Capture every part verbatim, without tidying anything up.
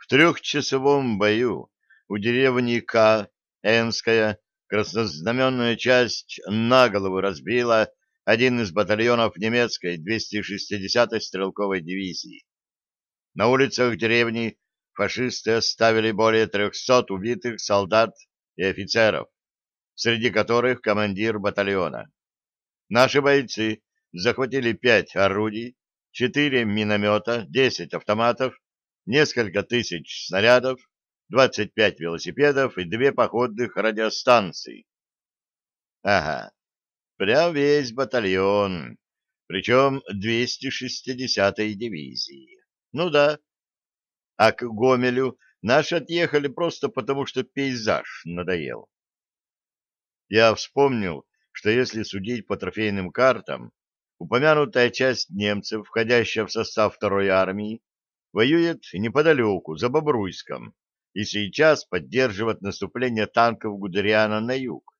трехчасовом бою у деревни К. Энская краснознаменная часть на голову разбила один из батальонов немецкой двухсот шестидесятой стрелковой дивизии. На улицах деревни фашисты оставили более трехсот убитых солдат и офицеров, среди которых командир батальона. Наши бойцы захватили пять орудий, четыре миномета, десять автоматов, несколько тысяч снарядов, двадцать пять велосипедов и две походных радиостанции. Ага, прям весь батальон, причем двухсот шестидесятой дивизии. Ну да, а к Гомелю наши отъехали просто потому, что пейзаж надоел. Я вспомнил, что если судить по трофейным картам, упомянутая часть немцев, входящая в состав второй армии, воюет неподалеку, за Бобруйском, и сейчас поддерживает наступление танков Гудериана на юг.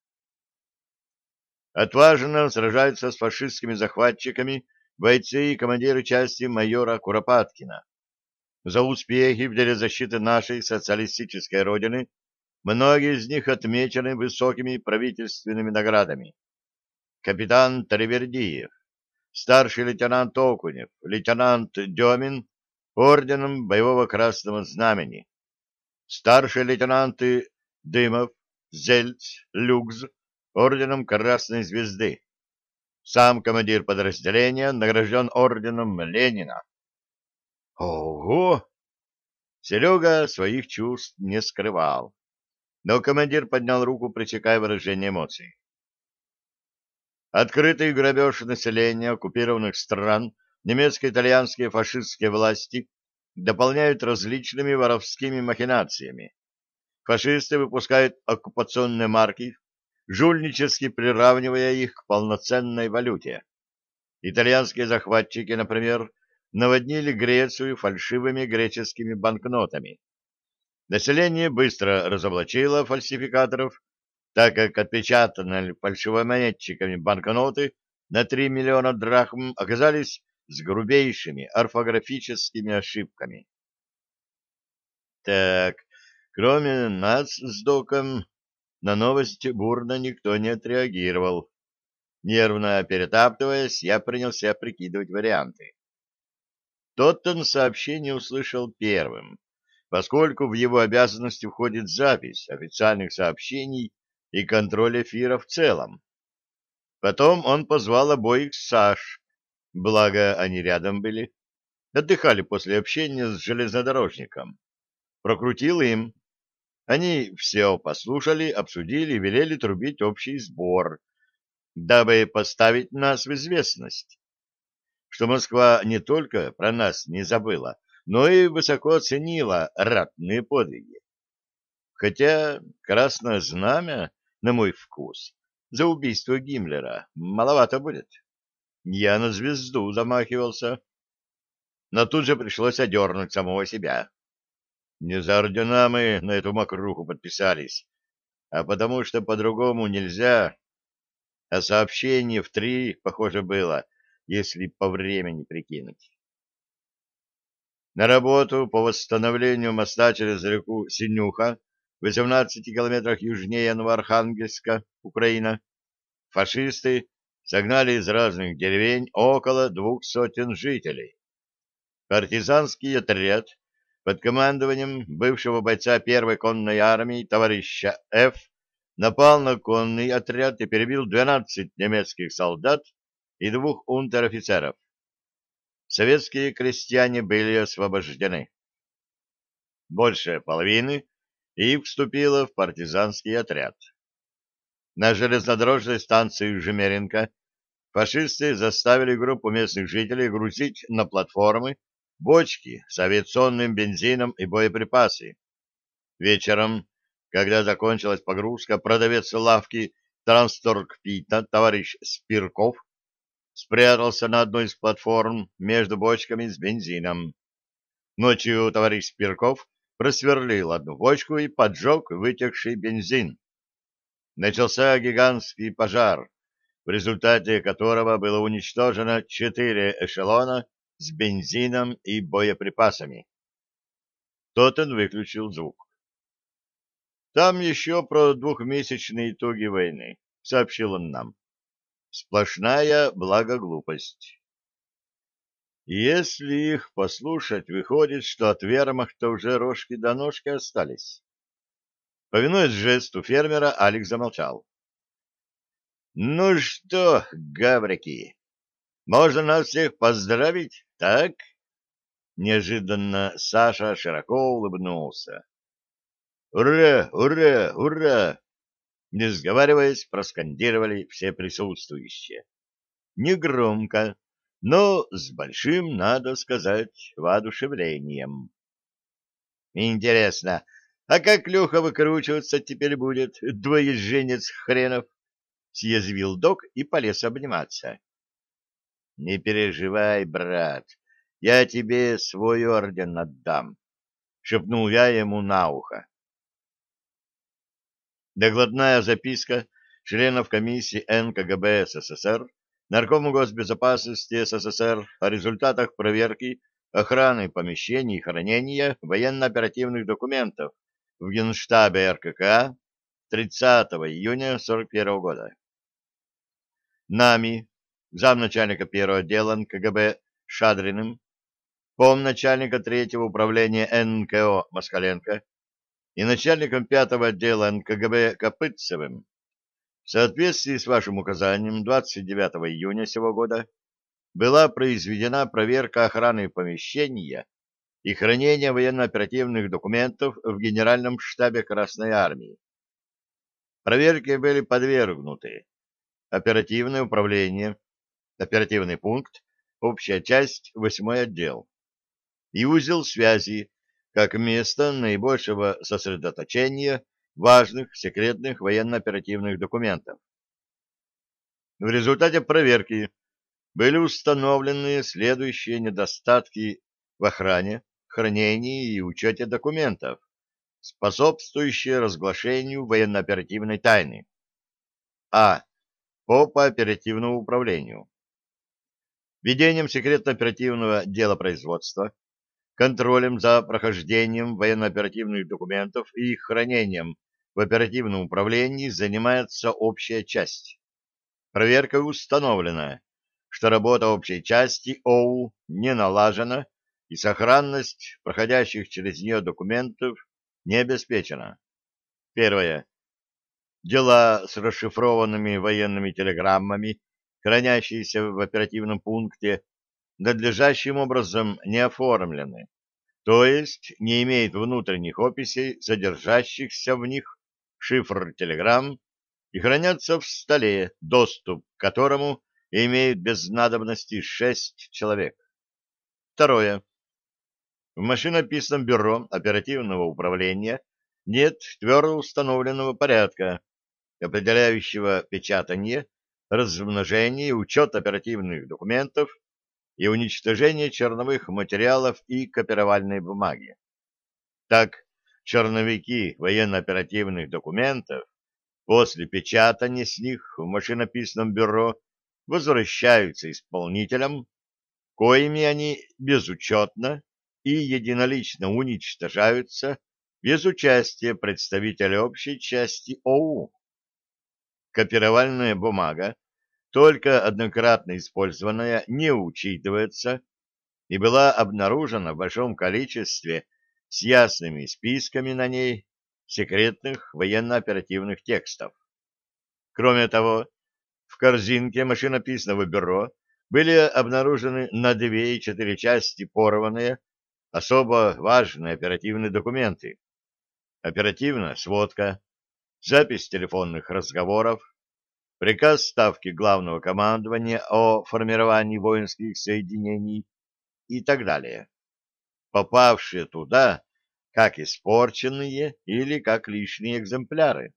Отважно сражаются с фашистскими захватчиками бойцы и командиры части майора Куропаткина. За успехи в деле защиты нашей социалистической родины многие из них отмечены высокими правительственными наградами. Капитан Таривердиев, старший лейтенант Окунев, лейтенант Демин орденом Боевого Красного Знамени, старшие лейтенанты Дымов, Зельц, Люкс орденом Красной Звезды. Сам командир подразделения награжден орденом Ленина. Ого! Серега своих чувств не скрывал, но командир поднял руку, пресекая выражение эмоций. Открытый грабеж населения оккупированных стран немецко-итальянские фашистские власти дополняют различными воровскими махинациями. Фашисты выпускают оккупационные марки, жульнически приравнивая их к полноценной валюте. Итальянские захватчики, например, наводнили Грецию фальшивыми греческими банкнотами. Население быстро разоблачило фальсификаторов, так как отпечатанные фальшивомонетчиками банкноты на три миллиона драхм оказались с грубейшими орфографическими ошибками. Так, кроме нас с доком, на новость бурно никто не отреагировал. Нервно перетаптываясь, я принялся прикидывать варианты. Тоттен сообщение услышал первым, поскольку в его обязанности входит запись официальных сообщений и контроль эфира в целом. Потом он позвал обоих Саш, благо они рядом были, отдыхали после общения с железнодорожником. Прокрутил им. Они все послушали, обсудили и велели трубить общий сбор, дабы поставить нас в известность, что Москва не только про нас не забыла, но и высоко оценила ратные подвиги. Хотя красное знамя, на мой вкус, за убийство Гиммлера маловато будет. Я на звезду замахивался, но тут же пришлось одернуть самого себя. Не за ордена мы на эту мокруху подписались, а потому что по-другому нельзя. А сообщение в три, похоже, было, если по времени прикинуть. На работу по восстановлению моста через реку Синюха в восемнадцати километрах южнее Новоархангельска, Украина, фашисты согнали из разных деревень около двух сотен жителей. Партизанский отряд под командованием бывшего бойца первой конной армии товарища Ф. напал на конный отряд и перебил двенадцать немецких солдат и двух унтер-офицеров. Советские крестьяне были освобождены. Большая половины их вступила в партизанский отряд. На железнодорожной станции Жемеренко фашисты заставили группу местных жителей грузить на платформы бочки с авиационным бензином и боеприпасы. Вечером, когда закончилась погрузка, продавец лавки Трансторгпита товарищ Спирков спрятался на одной из платформ между бочками с бензином. Ночью товарищ Спирков просверлил одну бочку и поджег вытекший бензин. Начался гигантский пожар, в результате которого было уничтожено четыре эшелона с бензином и боеприпасами. Тоттен выключил звук. Там еще про двухмесячные итоги войны, сообщил он нам. Сплошная благоглупость. Если их послушать, выходит, что от вермахта уже рожки до ножки остались. Повинуясь жесту фермера, Алекс замолчал. Ну что, гаврики, можно нас всех поздравить, так? Неожиданно Саша широко улыбнулся. Ура, ура, ура! Не сговариваясь, проскандировали все присутствующие. Негромко, но с большим, надо сказать, воодушевлением. Интересно, а как Леха выкручиваться теперь будет, двоеженец хренов? Съязвил док и полез обниматься. Не переживай, брат, я тебе свой орден отдам, шепнул я ему на ухо. Докладная записка членов комиссии эн ка гэ бэ эс эс эс эр Наркому госбезопасности СССР о результатах проверки охраны помещений и хранения военно-оперативных документов в Генштабе эр ка ка а тридцатого июня сорок первого года. Нами, замначальника первого отдела эн ка гэ бэ Шадриным, помначальника третьего управления эн ка о Москаленко и начальником пятого отдела эн ка гэ бэ Копытцевым в соответствии с вашим указанием двадцать девятого июня сего года была произведена проверка охраны помещения и хранения военно-оперативных документов в Генеральном штабе Красной Армии. Проверке были подвергнуты оперативное управление, оперативный пункт, общая часть, восьмой отдел и узел связи как место наибольшего сосредоточения важных секретных военно-оперативных документов. В результате проверки были установлены следующие недостатки в охране, хранении и учете документов, способствующие разглашению военно-оперативной тайны. А. По оперативному управлению. Ведением секретно-оперативного дела производства, контролем за прохождением военно-оперативных документов и их хранением в оперативном управлении занимается общая часть. Проверкой установлено, что работа общей части ОУ не налажена и сохранность проходящих через нее документов не обеспечена. Первое. Дела с расшифрованными военными телеграммами, хранящиеся в оперативном пункте, надлежащим образом не оформлены, то есть не имеют внутренних описей, содержащихся в них шифр телеграмм, и хранятся в столе, доступ к которому имеют без надобности шесть человек. Второе. В машинописном бюро оперативного управления нет твердо установленного порядка, определяющего печатание, размножение, учет оперативных документов и уничтожение черновых материалов и копировальной бумаги. Так, черновики военно-оперативных документов после печатания с них в машинописном бюро возвращаются исполнителям, коими они безучетно и единолично уничтожаются без участия представителя общей части ОУ. Копировальная бумага, только однократно использованная, не учитывается и была обнаружена в большом количестве с ясными списками на ней секретных военно-оперативных текстов. Кроме того, в корзинке машинописного бюро были обнаружены на две и четыре части порванные, особо важные оперативные документы. Оперативная сводка, запись телефонных разговоров, приказ Ставки Главного командования о формировании воинских соединений и так далее, попавшие туда как испорченные или как лишние экземпляры.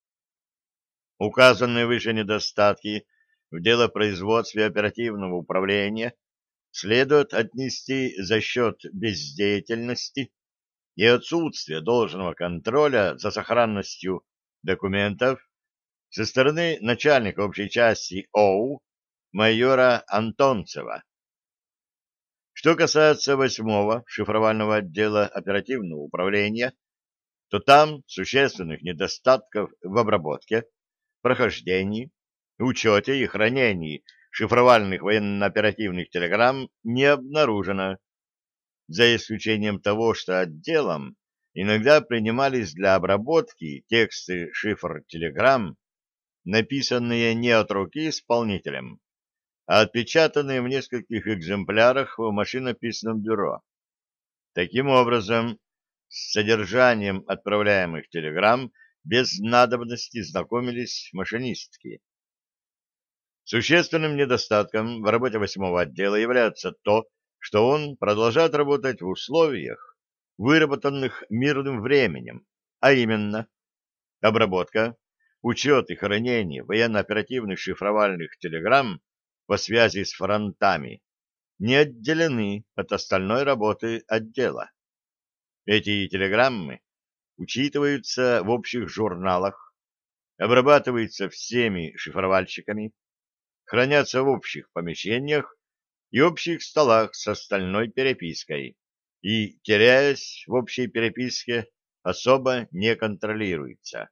Указанные выше недостатки в делопроизводстве оперативного управления следует отнести за счет бездеятельности и отсутствия должного контроля за сохранностью документов со стороны начальника общей части ОУ майора Антонцева. Что касается восьмого шифровального отдела оперативного управления, то там существенных недостатков в обработке, прохождении, учете и хранении шифровальных военно-оперативных телеграмм не обнаружено, за исключением того, что отделом иногда принимались для обработки тексты шифр телеграмм, написанные не от руки исполнителем, а отпечатанные в нескольких экземплярах в машинописном бюро. Таким образом, с содержанием отправляемых телеграмм без надобности знакомились машинистки. Существенным недостатком в работе восьмого отдела является то, что он продолжает работать в условиях, выработанных мирным временем, а именно обработка, учет и хранение военно-оперативных шифровальных телеграмм по связи с фронтами не отделены от остальной работы отдела. Эти телеграммы учитываются в общих журналах, обрабатываются всеми шифровальщиками, хранятся в общих помещениях и общих столах с остальной перепиской и, теряясь в общей переписке, особо не контролируется.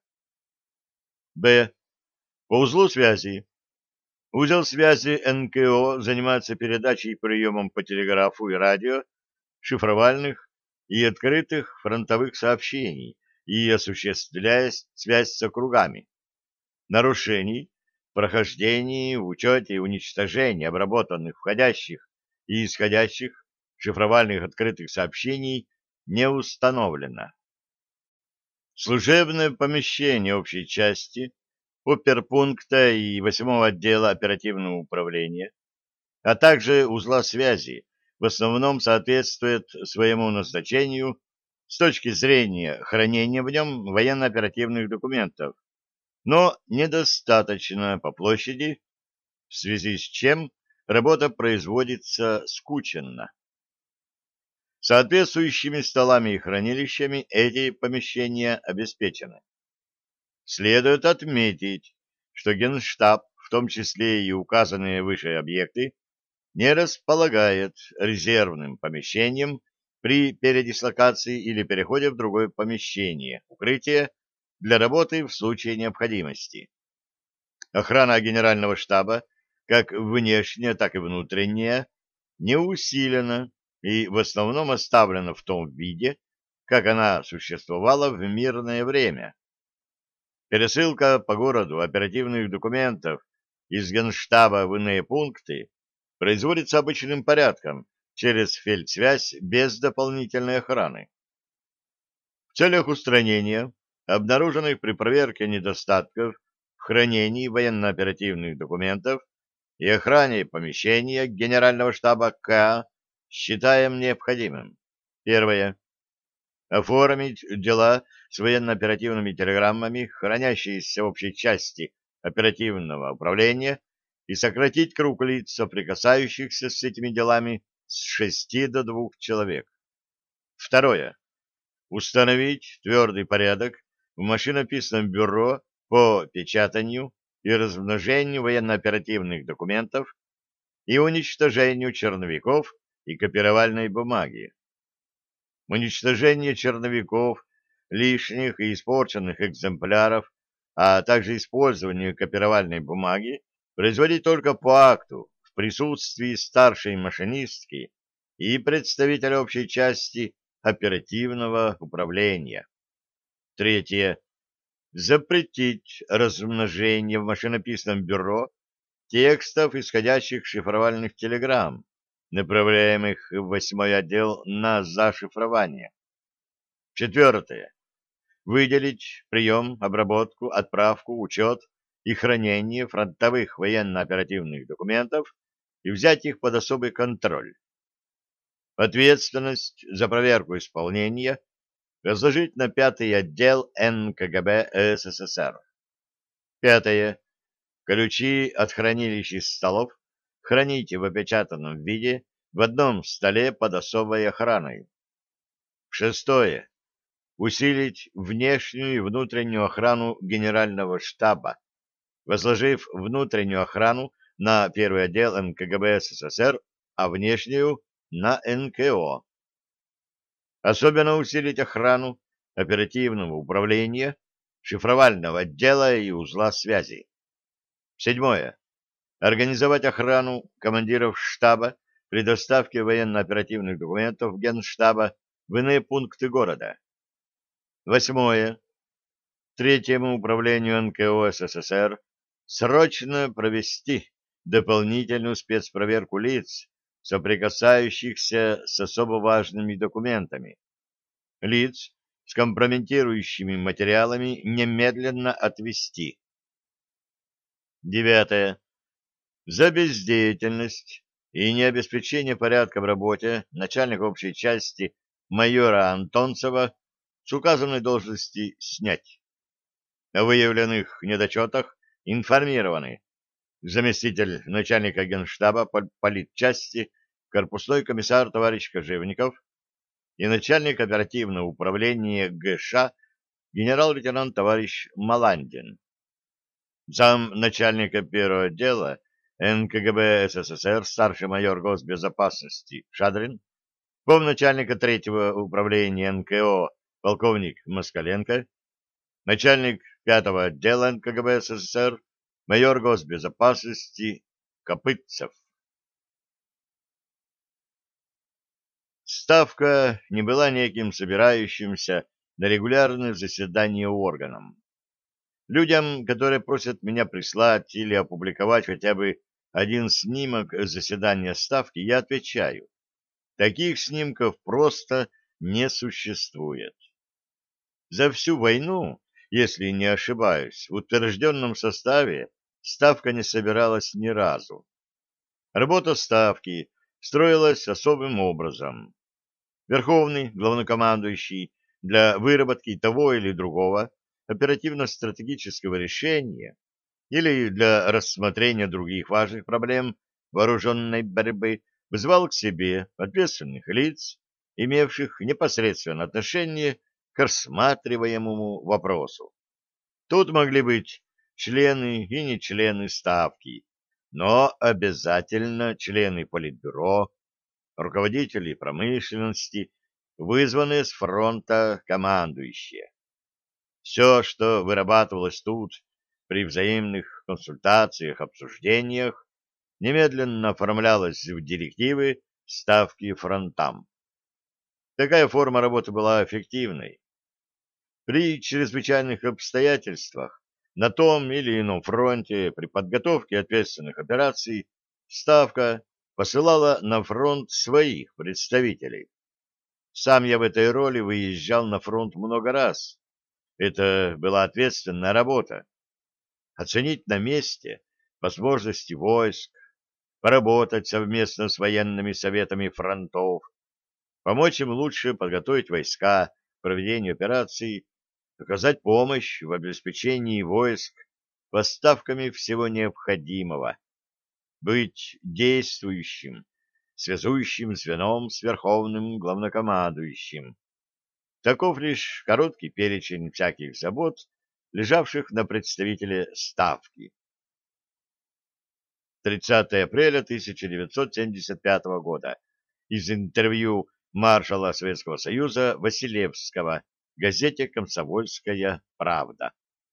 Б. По узлу связи. Узел связи эн ка о занимается передачей и приемом по телеграфу и радио шифровальных и открытых фронтовых сообщений и осуществляет связь с округами. Нарушений, прохождении, учете и уничтожении обработанных входящих и исходящих шифровальных открытых сообщений не установлено. Служебное помещение общей части, оперпункта и восьмого отдела оперативного управления, а также узла связи в основном соответствует своему назначению с точки зрения хранения в нем военно-оперативных документов, но недостаточно по площади, в связи с чем работа производится скученно. Соответствующими столами и хранилищами эти помещения обеспечены. Следует отметить, что Генштаб, в том числе и указанные выше объекты, не располагает резервным помещением при передислокации или переходе в другое помещение, укрытие для работы в случае необходимости. Охрана Генерального штаба, как внешняя, так и внутренняя, не усилена и в основном оставлена в том виде, как она существовала в мирное время. Пересылка по городу оперативных документов из Генштаба в иные пункты производится обычным порядком через фельдсвязь без дополнительной охраны. В целях устранения обнаруженных при проверке недостатков в хранении военно-оперативных документов и охране помещения Генерального штаба К считаем необходимым. Первое. Оформить дела с военно-оперативными телеграммами, хранящиеся в общей части оперативного управления, и сократить круг лиц, соприкасающихся с этими делами, с шести до двух человек. Второе. Установить твердый порядок в машинописном бюро по печатанию и размножению военно-оперативных документов и уничтожению черновиков и копировальной бумаги. Уничтожение черновиков, лишних и испорченных экземпляров, а также использование копировальной бумаги производить только по акту в присутствии старшей машинистки и представителя общей части оперативного управления. Третье. Запретить размножение в машинописном бюро текстов исходящих шифровальных телеграмм, направляемых в восьмой отдел на зашифрование. Четвертое. Выделить прием, обработку, отправку, учет и хранение фронтовых военно-оперативных документов и взять их под особый контроль. Ответственность за проверку исполнения возложить на пятый отдел эн ка гэ бэ эс эс эс эр. Пятое. Ключи от хранилищ и столов храните в опечатанном виде в одном столе под особой охраной. Шестое. Усилить внешнюю и внутреннюю охрану Генерального штаба, возложив внутреннюю охрану на первый отдел эн ка гэ бэ эс эс эс эр, а внешнюю на эн ка о. Особенно усилить охрану оперативного управления, шифровального отдела и узла связи. Седьмое. Организовать охрану командиров штаба при доставке военно-оперативных документов Генштаба в иные пункты города. Восьмое. Третьему управлению эн ка о эс эс эс эр срочно провести дополнительную спецпроверку лиц, соприкасающихся с особо важными документами. Лиц с компрометирующими материалами немедленно отвести. Девятое. За бездеятельность и необеспечение порядка в работе начальника общей части майора Антонцева с указанной должности снять. О выявленных недочетах информированы заместитель начальника Генштаба политчасти, корпусной комиссар товарищ Кожевников и начальник оперативного управления гэ ша генерал-лейтенант товарищ Маландин. Зам начальника первого отдела эн ка гэ бэ эс эс эс эр старший майор госбезопасности Шадрин, помначальника третьего управления эн ка о полковник Москаленко, начальник пятого отдела эн ка гэ бэ эс эс эс эр майор госбезопасности Копытцев. Ставка не была неким собирающимся на регулярные заседания органом. Людям, которые просят меня прислать или опубликовать хотя бы один снимок заседания Ставки, я отвечаю: таких снимков просто не существует. За всю войну, если не ошибаюсь, в утвержденном составе Ставка не собиралась ни разу. Работа Ставки строилась особым образом. Верховный главнокомандующий для выработки того или другого оперативно-стратегического решения или для рассмотрения других важных проблем вооруженной борьбы вызывал к себе ответственных лиц, имевших непосредственное отношение к рассматриваемому вопросу. Тут могли быть члены и не члены Ставки, но обязательно члены Политбюро, руководители промышленности, вызванные с фронта командующие. Все, что вырабатывалось тут при взаимных консультациях, обсуждениях, немедленно оформлялось в директивы Ставки фронтам. Такая форма работы была эффективной. При чрезвычайных обстоятельствах на том или ином фронте при подготовке ответственных операций Ставка посылала на фронт своих представителей. Сам я в этой роли выезжал на фронт много раз. Это была ответственная работа. Оценить на месте возможности войск, поработать совместно с военными советами фронтов, помочь им лучше подготовить войска к проведению операций, оказать помощь в обеспечении войск поставками всего необходимого, быть действующим, связующим звеном с верховным главнокомандующим. Таков лишь короткий перечень всяких забот, лежавших на представителе Ставки. тридцатого апреля тысяча девятьсот семьдесят пятого года. Из интервью маршала Советского Союза Василевского газете «Комсомольская правда».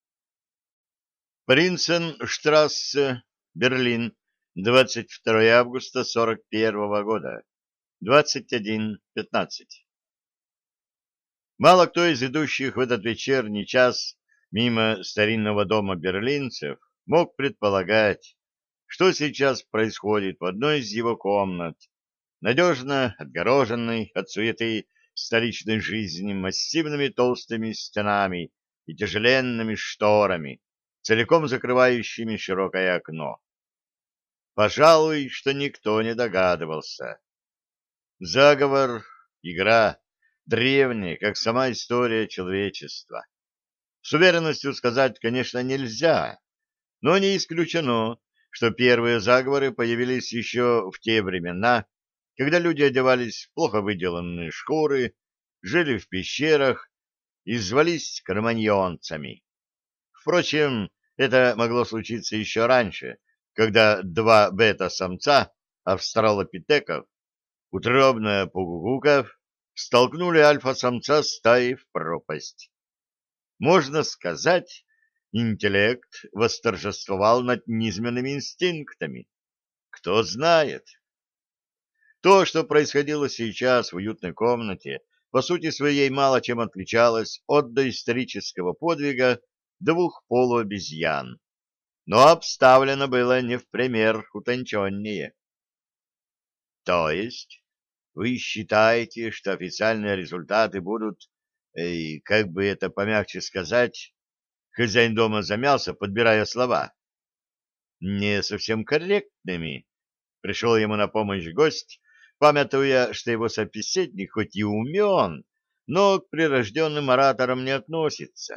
Принценштрассе, Берлин, двадцать второго августа сорок первого года, двадцать один пятнадцать. Мало кто из идущих в этот вечерний час мимо старинного дома берлинцев мог предполагать, что сейчас происходит в одной из его комнат, надежно отгороженной от суеты столичной жизни массивными толстыми стенами и тяжеленными шторами, целиком закрывающими широкое окно. Пожалуй, что никто не догадывался. Заговор, игра, древняя, как сама история человечества. С уверенностью сказать, конечно, нельзя, но не исключено, что первые заговоры появились еще в те времена, когда люди одевались в плохо выделанные шкуры, жили в пещерах и звались кроманьонцами. Впрочем, это могло случиться еще раньше, когда два бета-самца австралопитеков Утробно погугуков, столкнули альфа-самца стаи в пропасть. Можно сказать, интеллект восторжествовал над низменными инстинктами. Кто знает? То, что происходило сейчас в уютной комнате, по сути своей мало чем отличалось от доисторического подвига двух полуобезьян, но обставлено было не в пример утонченнее. То есть вы считаете, что официальные результаты будут, э, как бы это помягче сказать, хозяин дома замялся, подбирая слова, не совсем корректными? Пришел ему на помощь гость, памятуя, что его собеседник хоть и умен, но к прирожденным ораторам не относится.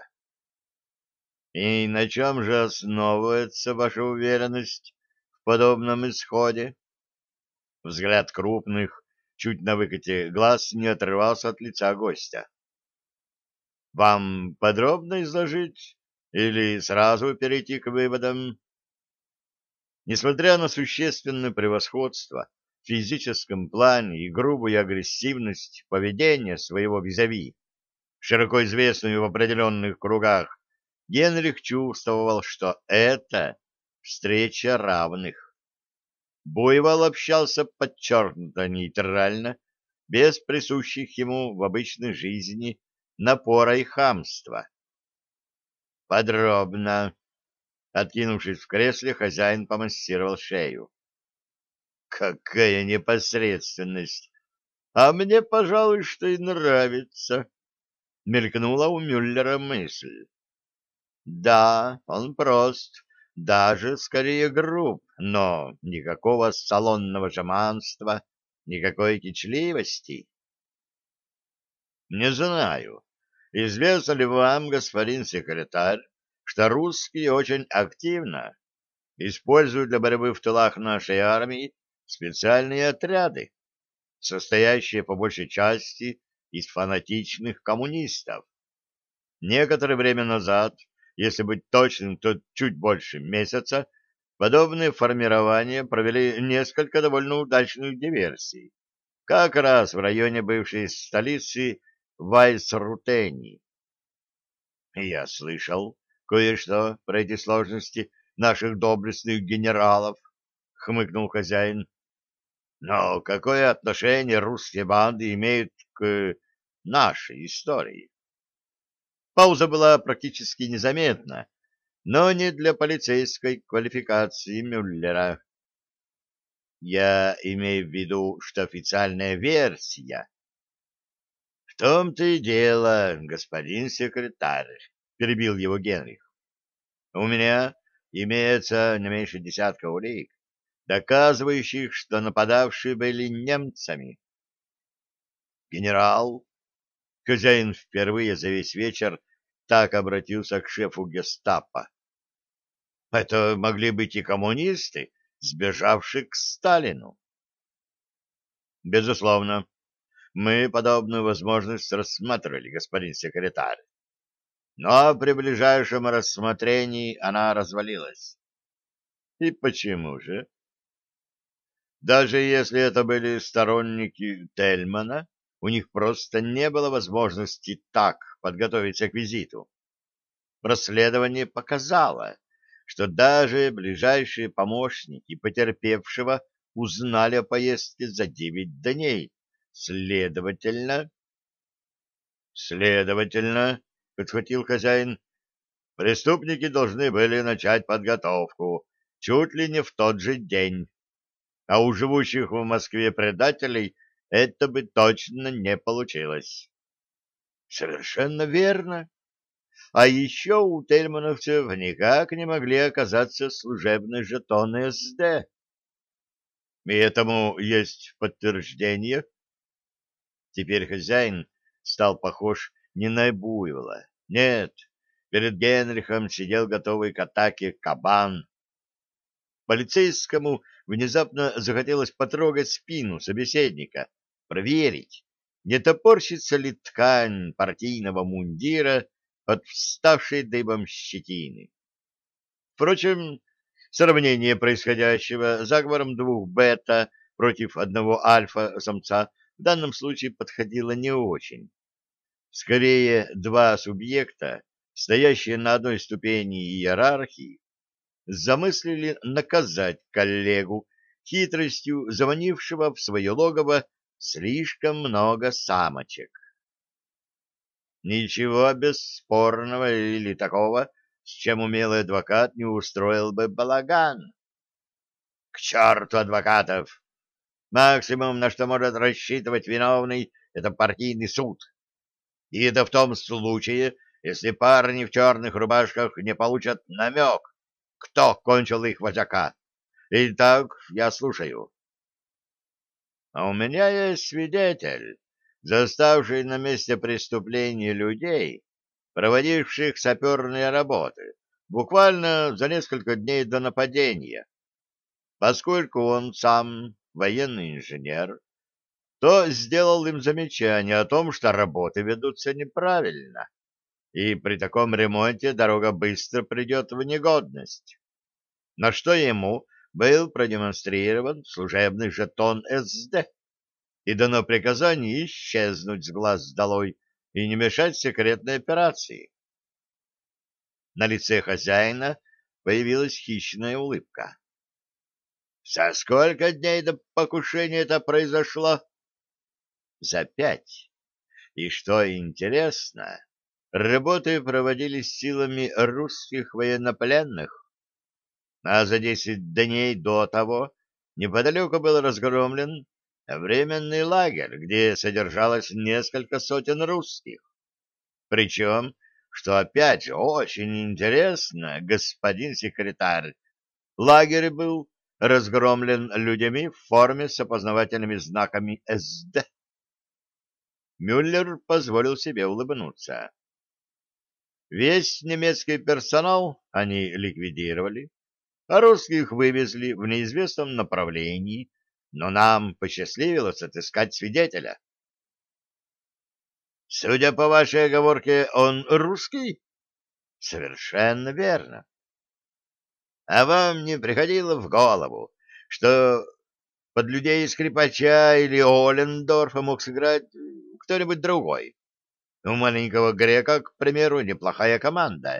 И на чем же основывается ваша уверенность в подобном исходе? Взгляд крупных, чуть на выкате глаз, не отрывался от лица гостя. Вам подробно изложить или сразу перейти к выводам? Несмотря на существенное превосходство в физическом плане и грубую агрессивность поведения своего визави, широко известную в определенных кругах, Генрих чувствовал, что это встреча равных. Буйвол общался подчеркнуто нейтрально, без присущих ему в обычной жизни напора и хамства. Подробно. Откинувшись в кресле, хозяин помассировал шею. Какая непосредственность! А мне, пожалуй, что и нравится. Мелькнула у Мюллера мысль. Да, он прост, даже скорее груб, но никакого салонного жеманства, никакой кичливости. Не знаю, известно ли вам, господин секретарь, что русские очень активно используют для борьбы в тылах нашей армии специальные отряды, состоящие по большей части из фанатичных коммунистов. Некоторое время назад, если быть точным, то чуть больше месяца, подобные формирования провели несколько довольно удачных диверсий, как раз в районе бывшей столицы Вайсрутени. Я слышал кое-что про эти сложности наших доблестных генералов, — хмыкнул хозяин. Но какое отношение русские банды имеют к нашей истории? Пауза была практически незаметна, но не для полицейской квалификации Мюллера. Я имею в виду, что официальная версия. В том-то и дело, господин секретарь, перебил его Генрих. У меня имеется не меньше десятка улик, доказывающих, что нападавшие были немцами. Генерал, хозяин впервые за весь вечер так обратился к шефу гестапо. Это могли быть и коммунисты, сбежавшие к Сталину. Безусловно, мы подобную возможность рассматривали, господин секретарь. Но при ближайшем рассмотрении она развалилась. И почему же? Даже если это были сторонники Тельмана, у них просто не было возможности так подготовиться к визиту. Расследование показало, что даже ближайшие помощники потерпевшего узнали о поездке за девять дней. Следовательно... Следовательно, подхватил хозяин, преступники должны были начать подготовку чуть ли не в тот же день. А у живущих в Москве предателей это бы точно не получилось. Совершенно верно. А еще у тельмановцев никак не могли оказаться служебные жетоны СД. И этому есть подтверждение. Теперь хозяин стал похож не на буйвола. Нет, перед Генрихом сидел готовый к атаке кабан. Полицейскому внезапно захотелось потрогать спину собеседника, проверить, не топорщится ли ткань партийного мундира от вставшей дыбом щетины. Впрочем, сравнение происходящего с заговором двух бета против одного альфа-самца в данном случае подходило не очень. Скорее, два субъекта, стоящие на одной ступени иерархии, замыслили наказать коллегу хитростью заманившего в свое логово слишком много самочек. Ничего бесспорного или такого, с чем умелый адвокат не устроил бы балаган. К черту адвокатов! Максимум, на что может рассчитывать виновный, это партийный суд. И это в том случае, если парни в черных рубашках не получат намек, кто кончил их вожака. Итак, я слушаю. А у меня есть свидетель, заставший на месте преступления людей, проводивших саперные работы, буквально за несколько дней до нападения. Поскольку он сам военный инженер, то сделал им замечание о том, что работы ведутся неправильно, и при таком ремонте дорога быстро придет в негодность. На что ему был продемонстрирован служебный жетон эс дэ и дано приказание исчезнуть с глаз долой и не мешать секретной операции. На лице хозяина появилась хищная улыбка. «За сколько дней до покушения это произошло?» «За пять. И что интересно, работы проводились силами русских военнопленных, а за десять дней до того неподалеку был разгромлен временный лагерь, где содержалось несколько сотен русских. Причем, что опять же очень интересно, господин секретарь, лагерь был разгромлен людьми в форме с опознавательными знаками эс дэ. Мюллер позволил себе улыбнуться. Весь немецкий персонал они ликвидировали, а русских вывезли в неизвестном направлении, но нам посчастливилось отыскать свидетеля. Судя по вашей оговорке, он русский? Совершенно верно. А вам не приходило в голову, что под людей скрипача или Оллендорфа мог сыграть кто-нибудь другой? У маленького грека, к примеру, неплохая команда.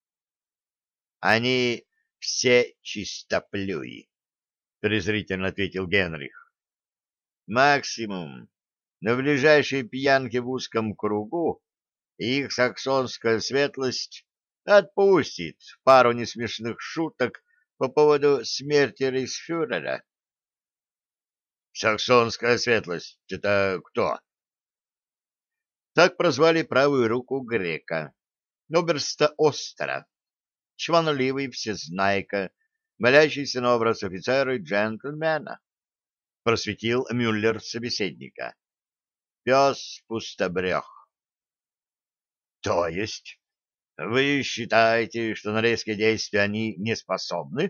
Они все чистоплюи, презрительно ответил Генрих. Максимум на ближайшей пьянке в узком кругу их саксонская светлость отпустит пару несмешных шуток по поводу смерти рейхсфюрера. Саксонская светлость — это кто? Так прозвали правую руку грека, оберста Остера, чванливый всезнайка, молящийся на образ офицера и джентльмена, просветил Мюллер собеседника. Пес пустобрех. То есть вы считаете, что на резкие действия они не способны?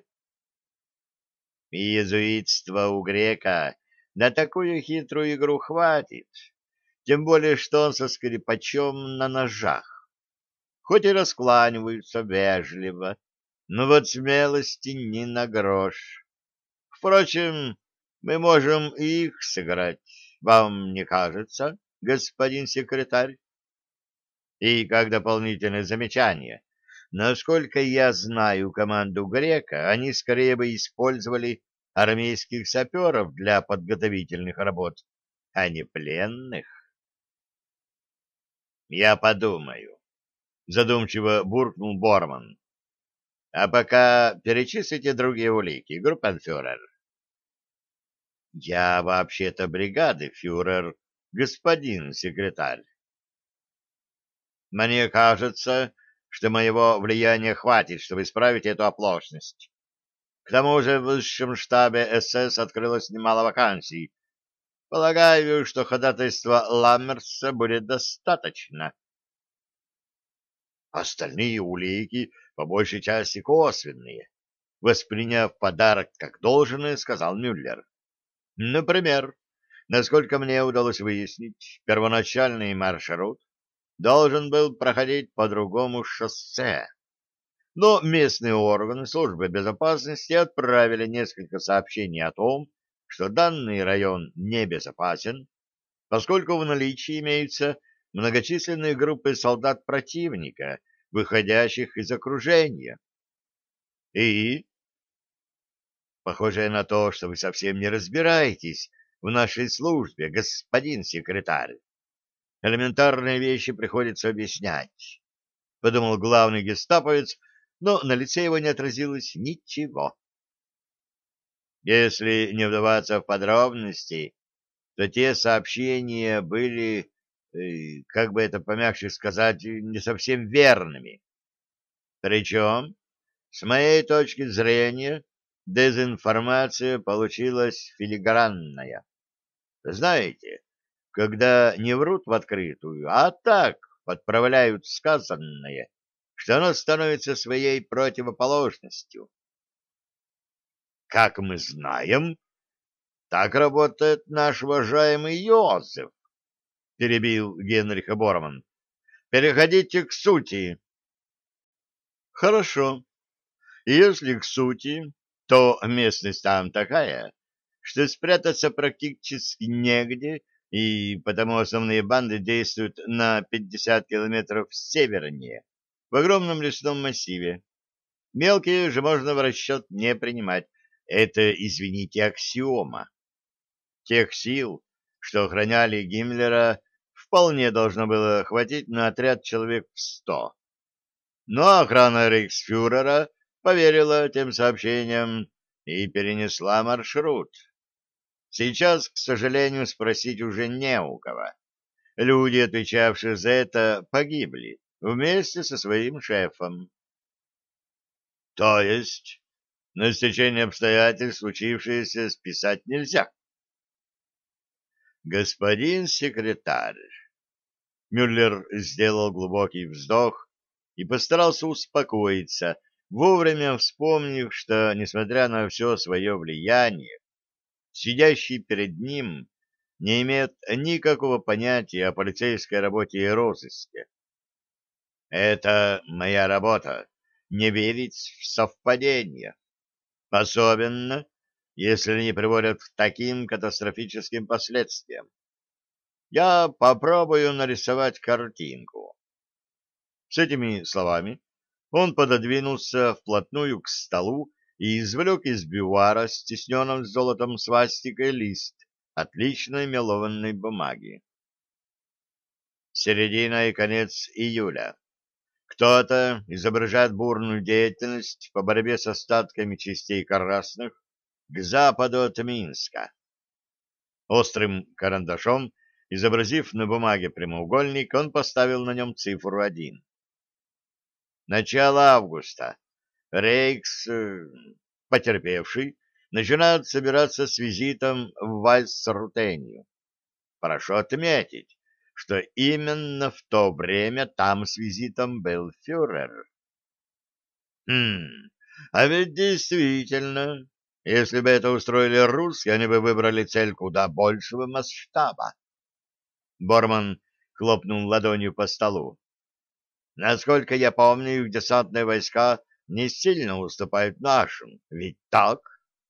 Иезуитства у грека на такую хитрую игру хватит, тем более что он со скрипачом на ножах. Хоть и раскланиваются вежливо, но вот смелости ни на грош. Впрочем, мы можем и их сыграть, вам не кажется, господин секретарь? И как дополнительное замечание, насколько я знаю команду грека, они скорее бы использовали армейских саперов для подготовительных работ, а не пленных. Я подумаю, задумчиво буркнул Борман. А пока перечислите другие улики, группенфюрер. Я вообще-то бригады фюрер, господин секретарь. Мне кажется, что моего влияния хватит, чтобы исправить эту оплошность. К тому же в высшем штабе эс эс открылось немало вакансий. Полагаю, что ходатайства Ламмерса будет достаточно. Остальные улики по большей части косвенные. Восприняв подарок как должное, сказал Мюллер. Например, насколько мне удалось выяснить, первоначальный маршрут должен был проходить по другому шоссе. Но местные органы службы безопасности отправили несколько сообщений о том, что данный район небезопасен, поскольку в наличии имеются многочисленные группы солдат противника, выходящих из окружения. И, похоже на то, что вы совсем не разбираетесь в нашей службе, господин секретарь. Элементарные вещи приходится объяснять, — подумал главный гестаповец, но на лице его не отразилось ничего. Если не вдаваться в подробности, то те сообщения были, э, как бы это помягче сказать, не совсем верными. Причем, с моей точки зрения, дезинформация получилась филигранная. Знаете, когда не врут в открытую, а так подправляют сказанное, что оно становится своей противоположностью. Как мы знаем, так работает наш уважаемый Йозеф, перебил Генриха Борман. Переходите к сути. Хорошо. Если к сути, то местность там такая, что спрятаться практически негде, и потому основные банды действуют на пятьдесят километров севернее, в огромном лесном массиве. Мелкие же можно в расчет не принимать. Это, извините, аксиома. Тех сил, что охраняли Гиммлера, вполне должно было хватить на отряд человек в сто. Но охрана рейхсфюрера поверила тем сообщениям и перенесла маршрут. Сейчас, к сожалению, спросить уже не у кого. Люди, отвечавшие за это, погибли вместе со своим шефом. То есть на стечение обстоятельств случившееся списать нельзя. Господин секретарь, Мюллер сделал глубокий вздох и постарался успокоиться, вовремя вспомнив, что, несмотря на все свое влияние, сидящий перед ним не имеет никакого понятия о полицейской работе и розыске. Это моя работа — не верить в совпадения, особенно если они приводят к таким катастрофическим последствиям. Я попробую нарисовать картинку. С этими словами он пододвинулся вплотную к столу и извлек из бювара с тисненным золотом свастикой лист отличной мелованной бумаги. Середина и конец июля. Кто-то изображает бурную деятельность по борьбе с остатками частей красных к западу от Минска. Острым карандашом, изобразив на бумаге прямоугольник, он поставил на нем цифру один. Начало августа. Рейхс, потерпевший, начинает собираться с визитом в Вальсрутению. Прошу отметить, что именно в то время там с визитом был фюрер. Хм, а ведь действительно, если бы это устроили русские, они бы выбрали цель куда большего масштаба. Борман хлопнул ладонью по столу. Насколько я помню, их десантные войска не сильно уступают нашим, ведь так?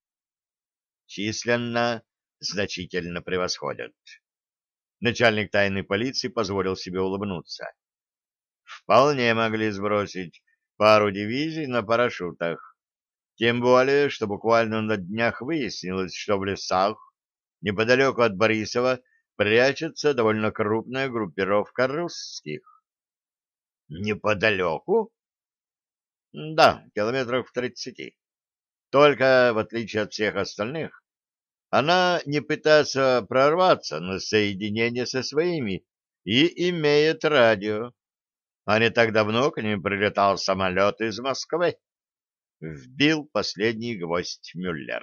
Численно значительно превосходят. Начальник тайной полиции позволил себе улыбнуться. Вполне могли сбросить пару дивизий на парашютах. Тем более, что буквально на днях выяснилось, что в лесах, неподалеку от Борисова, прячется довольно крупная группировка русских. Неподалеку? Да, километров в тридцати. Только, в отличие от всех остальных, она не пытается прорваться на соединение со своими и имеет радио. А не так давно к ним прилетал самолет из Москвы. Вбил последний гвоздь Мюллер.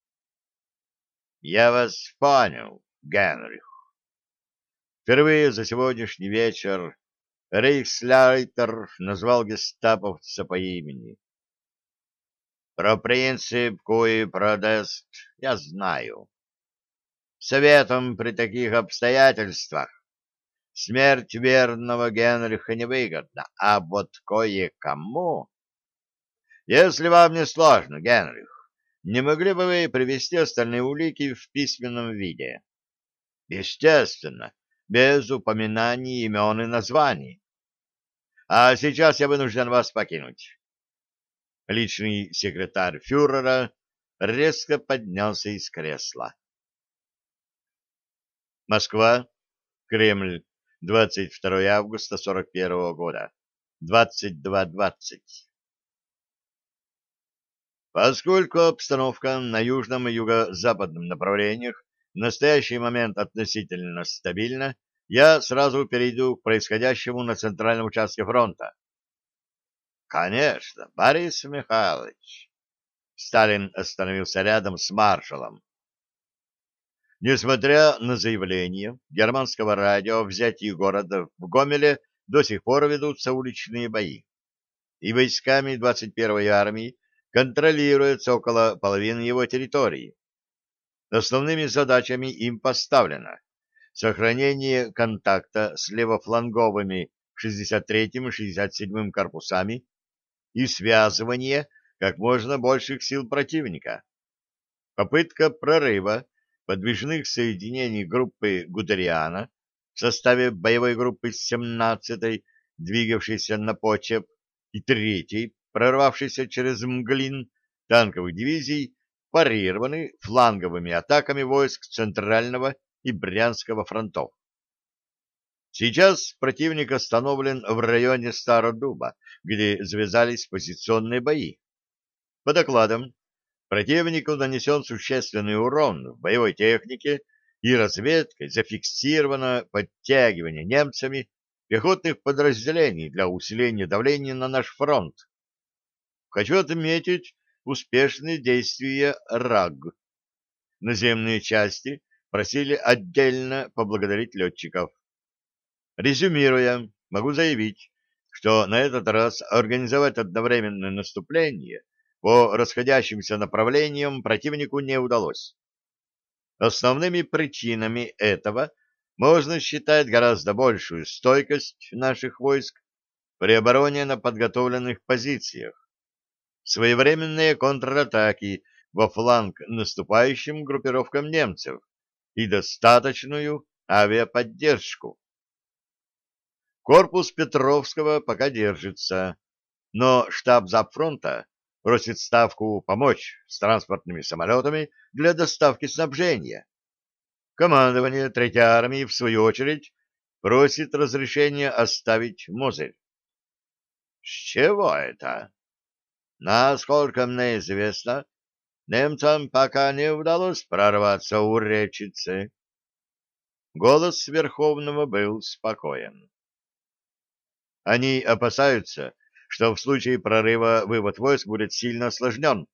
Я вас понял, Генрих. Впервые за сегодняшний вечер рейхсляйтер назвал гестаповца по имени. Про принцип куи продаст я знаю. Советом при таких обстоятельствах смерть верного Генриха невыгодна, а вот кое-кому... Если вам не сложно, Генрих, Не могли бы вы привести остальные улики в письменном виде? Естественно, без упоминаний имен и названий. А сейчас я вынужден вас покинуть. Личный секретарь фюрера резко поднялся из кресла. Москва, Кремль, двадцать второе августа сорок первого года, двадцать два двадцать. Поскольку обстановка на южном и юго-западном направлениях в настоящий момент относительно стабильна, я сразу перейду к происходящему на центральном участке фронта. Конечно, Борис Михайлович. Сталин остановился рядом с маршалом. Несмотря на заявление германского радио о взятии города в Гомеле, до сих пор ведутся уличные бои. И войсками двадцать первой армии контролируется около половины его территории. Основными задачами им поставлено сохранение контакта с левофланговыми шестьдесят третьим и шестьдесят седьмым корпусами и связывание как можно больших сил противника. Попытка прорыва подвижных соединений группы Гудериана в составе боевой группы семнадцатой, двигавшейся на Почеп, и третьей, прорвавшейся через Мглин, танковых дивизий, парированы фланговыми атаками войск Центрального и Брянского фронтов. Сейчас противник остановлен в районе Стародуба, где завязались позиционные бои. По докладам, противнику нанесен существенный урон в боевой технике и разведкой зафиксировано подтягивание немцами пехотных подразделений для усиления давления на наш фронт. Хочу отметить успешные действия РАГ. Наземные части просили отдельно поблагодарить летчиков. Резюмируя, могу заявить, что на этот раз организовать одновременное наступление по расходящимся направлениям противнику не удалось. Основными причинами этого можно считать гораздо большую стойкость наших войск при обороне на подготовленных позициях, своевременные контратаки во фланг наступающим группировкам немцев и достаточную авиаподдержку. Корпус Петровского пока держится, но штаб Запфронта просит Ставку помочь с транспортными самолетами для доставки снабжения. Командование Третьей армии, в свою очередь, просит разрешения оставить Мозырь. С чего это? Насколько мне известно, немцам пока не удалось прорваться у речицы. Голос Верховного был спокоен. Они опасаются, что в случае прорыва вывод войск будет сильно осложнен.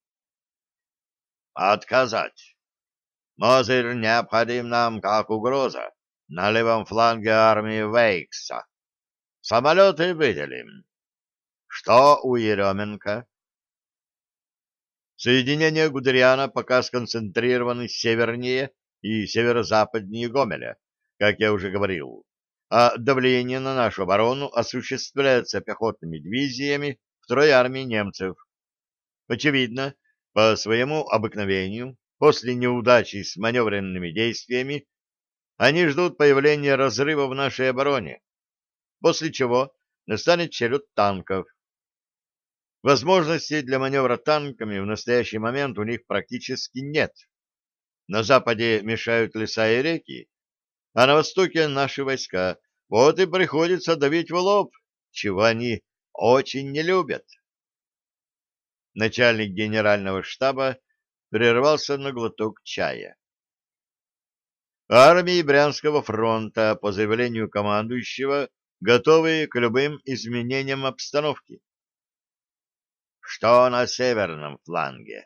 Отказать. Мозырь необходим нам как угроза на левом фланге армии Вейкса. Самолеты выделим. Что у Еременко? Соединения Гудериана пока сконцентрированы севернее и северо-западнее Гомеля, как я уже говорил, а давление на нашу оборону осуществляется пехотными дивизиями второй армии немцев. Очевидно, по своему обыкновению, после неудачи с маневренными действиями, они ждут появления разрыва в нашей обороне, после чего настанет черед танков. Возможностей для маневра танками в настоящий момент у них практически нет. На западе мешают леса и реки, а на востоке наши войска. Вот и приходится давить в лоб, чего они очень не любят. Начальник генерального штаба прервался на глоток чая. Армии Брянского фронта, по заявлению командующего, готовы к любым изменениям обстановки. Что на северном фланге?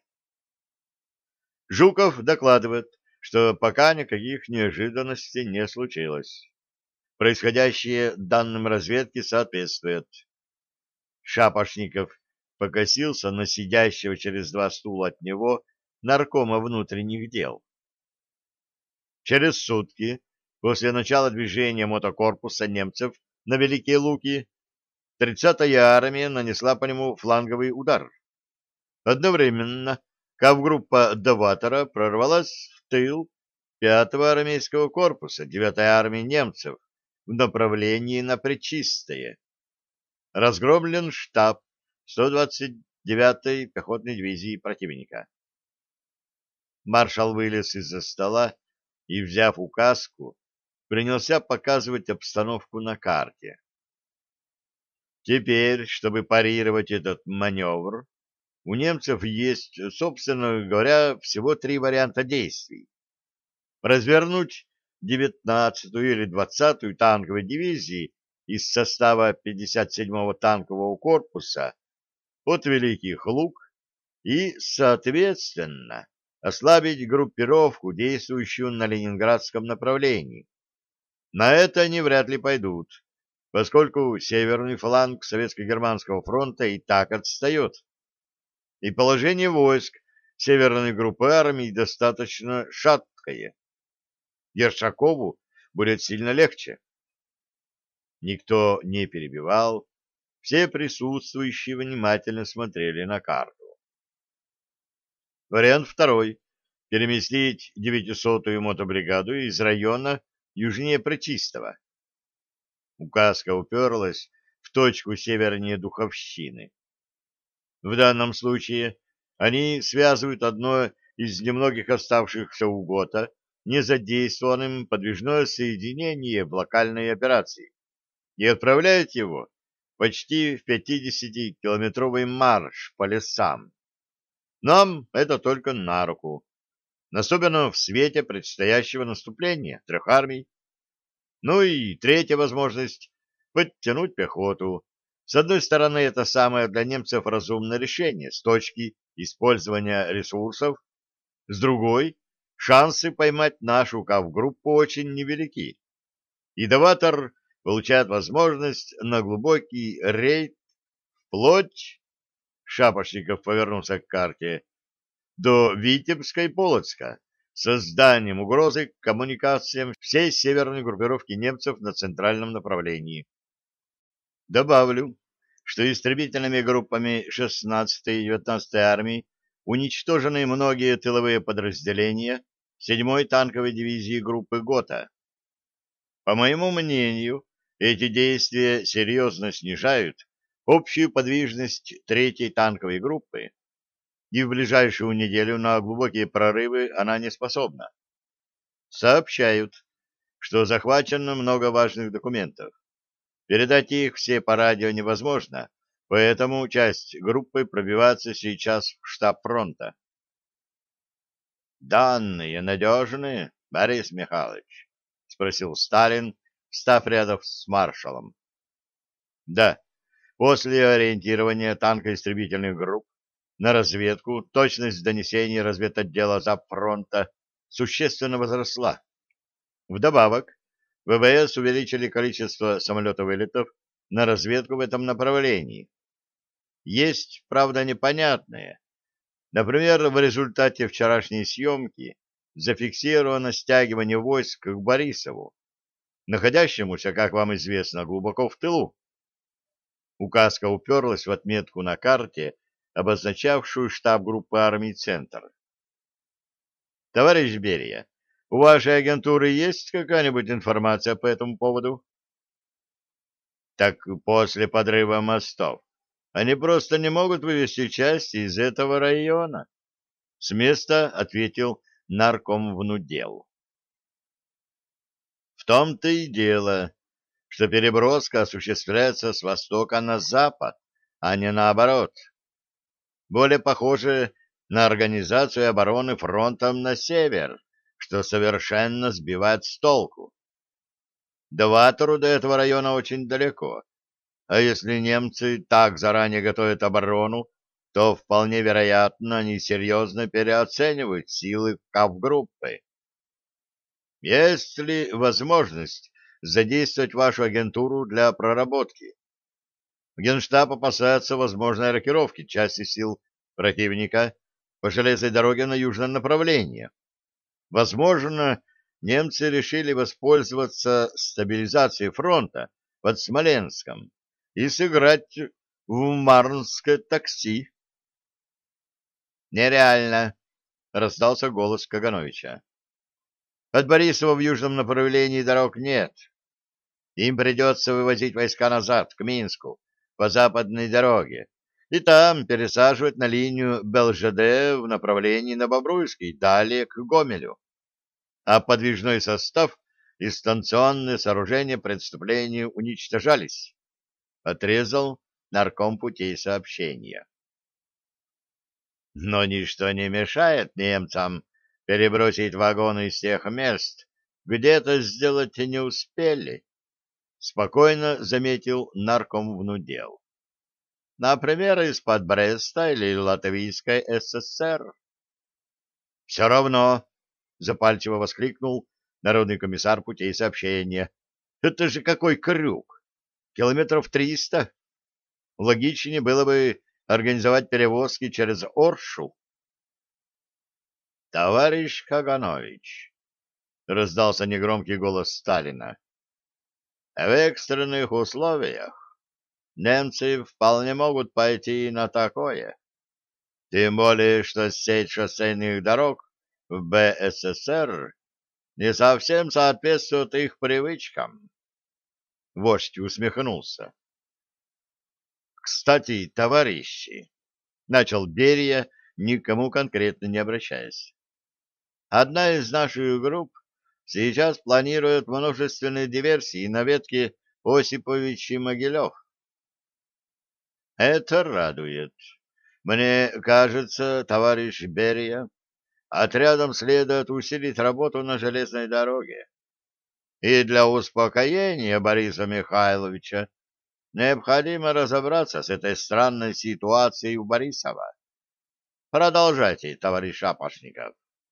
Жуков докладывает, что пока никаких неожиданностей не случилось. Происходящее данным разведки соответствует. Шапошников покосился на сидящего через два стула от него наркома внутренних дел. Через сутки после начала движения мотокорпуса немцев на Великие Луки тридцатая армия нанесла по нему фланговый удар. Одновременно Кавгруппа Даватора прорвалась в тыл пятого армейского корпуса девятой армии немцев в направлении на Пречистое. Разгромлен штаб сто двадцать девятой пехотной дивизии противника. Маршал вылез из-за стола и, взяв указку, принялся показывать обстановку на карте. Теперь, чтобы парировать этот маневр, у немцев есть, собственно говоря, всего три варианта действий. Развернуть девятнадцатую или двадцатую танковые дивизии из состава пятьдесят седьмого танкового корпуса от Великих Луг и, соответственно, ослабить группировку, действующую на ленинградском направлении. На это они вряд ли пойдут, поскольку северный фланг Советско-Германского фронта и так отстает, и положение войск северной группы армий достаточно шаткое. Ершакову будет сильно легче. Никто не перебивал, все присутствующие внимательно смотрели на карту. Вариант второй. Переместить девятисотую мотобригаду из района южнее Пречистого. Указка уперлась в точку севернее Духовщины. В данном случае они связывают одно из немногих оставшихся у ГОТА незадействованным подвижное соединение в локальной операции и отправляют его почти в пятидесятикилометровый марш по лесам. Нам это только на руку, особенно в свете предстоящего наступления трех армий. Ну и третья возможность — подтянуть пехоту. С одной стороны, это самое для немцев разумное решение с точки использования ресурсов, с другой — шансы поймать нашу кавгруппу очень невелики. И Даватор получает возможность на глубокий рейд вплоть, Шапошников повернулся к карте, до Витебска и Полоцка, созданием угрозы к коммуникациям всей северной группировки немцев на центральном направлении. Добавлю, что истребительными группами шестнадцатой и девятнадцатой армий уничтожены многие тыловые подразделения седьмой танковой дивизии группы ГОТА. По моему мнению, эти действия серьезно снижают общую подвижность третьей танковой группы, и в ближайшую неделю на глубокие прорывы она не способна. Сообщают, что захвачено много важных документов. Передать их все по радио невозможно, поэтому часть группы пробивается сейчас в штаб фронта. «Данные надежные, Борис Михайлович?» — спросил Сталин, встав рядом с маршалом. «Да. После ориентирования танкоистребительных групп на разведку точность донесений разведотдела Запфронта существенно возросла. Вдобавок, ВВС увеличили количество самолетов-вылетов на разведку в этом направлении. Есть, правда, непонятное. Например, в результате вчерашней съемки зафиксировано стягивание войск к Борисову, находящемуся, как вам известно, глубоко в тылу. Указка уперлась в отметку на карте, обозначавшую штаб группы армий «Центр». Товарищ Берия, у вашей агентуры есть какая-нибудь информация по этому поводу? Так после подрыва мостов они просто не могут вывести части из этого района. С места ответил наркомвнудел. В том-то и дело, что переброска осуществляется с востока на запад, а не наоборот. Более похоже на организацию обороны фронтом на север, что совершенно сбивает с толку. Даватору до этого района очень далеко, а если немцы так заранее готовят оборону, то вполне вероятно они серьезно переоценивают силы кавгруппы. Есть ли возможность задействовать вашу агентуру для проработки? Генштаб опасается возможной рокировки части сил противника по железной дороге на южном направлении. Возможно, немцы решили воспользоваться стабилизацией фронта под Смоленском и сыграть в марнское такси. Нереально, раздался голос Кагановича. От Борисова в южном направлении дорог нет. Им придется вывозить войска назад, к Минску, по западной дороге, и там пересаживать на линию БелЖД в направлении на Бобруйский, далее к Гомелю. А подвижной состав и станционные сооружения преступлению уничтожались. Отрезал нарком путей сообщения. Но ничто не мешает немцам перебросить вагоны из тех мест, где это сделать не успели, — спокойно заметил нарком внудел. Например, из-под Бреста или Латвийской ССР. — Все равно, — запальчиво воскликнул народный комиссар путей сообщения. — Это же какой крюк! Километров триста. Логичнее было бы организовать перевозки через Оршу. — Товарищ Каганович, — раздался негромкий голос Сталина, — в экстренных условиях немцы вполне могут пойти на такое. Тем более, что сеть шоссейных дорог в БССР не совсем соответствует их привычкам. Вождь усмехнулся. Кстати, товарищи, — начал Берия, никому конкретно не обращаясь, — одна из наших групп сейчас планирует множественные диверсии на ветке Осипович и Могилев. Это радует. Мне кажется, товарищ Берия, отрядом следует усилить работу на железной дороге. И для успокоения Бориса Михайловича необходимо разобраться с этой странной ситуацией у Борисова. Продолжайте, товарищ Шапошников.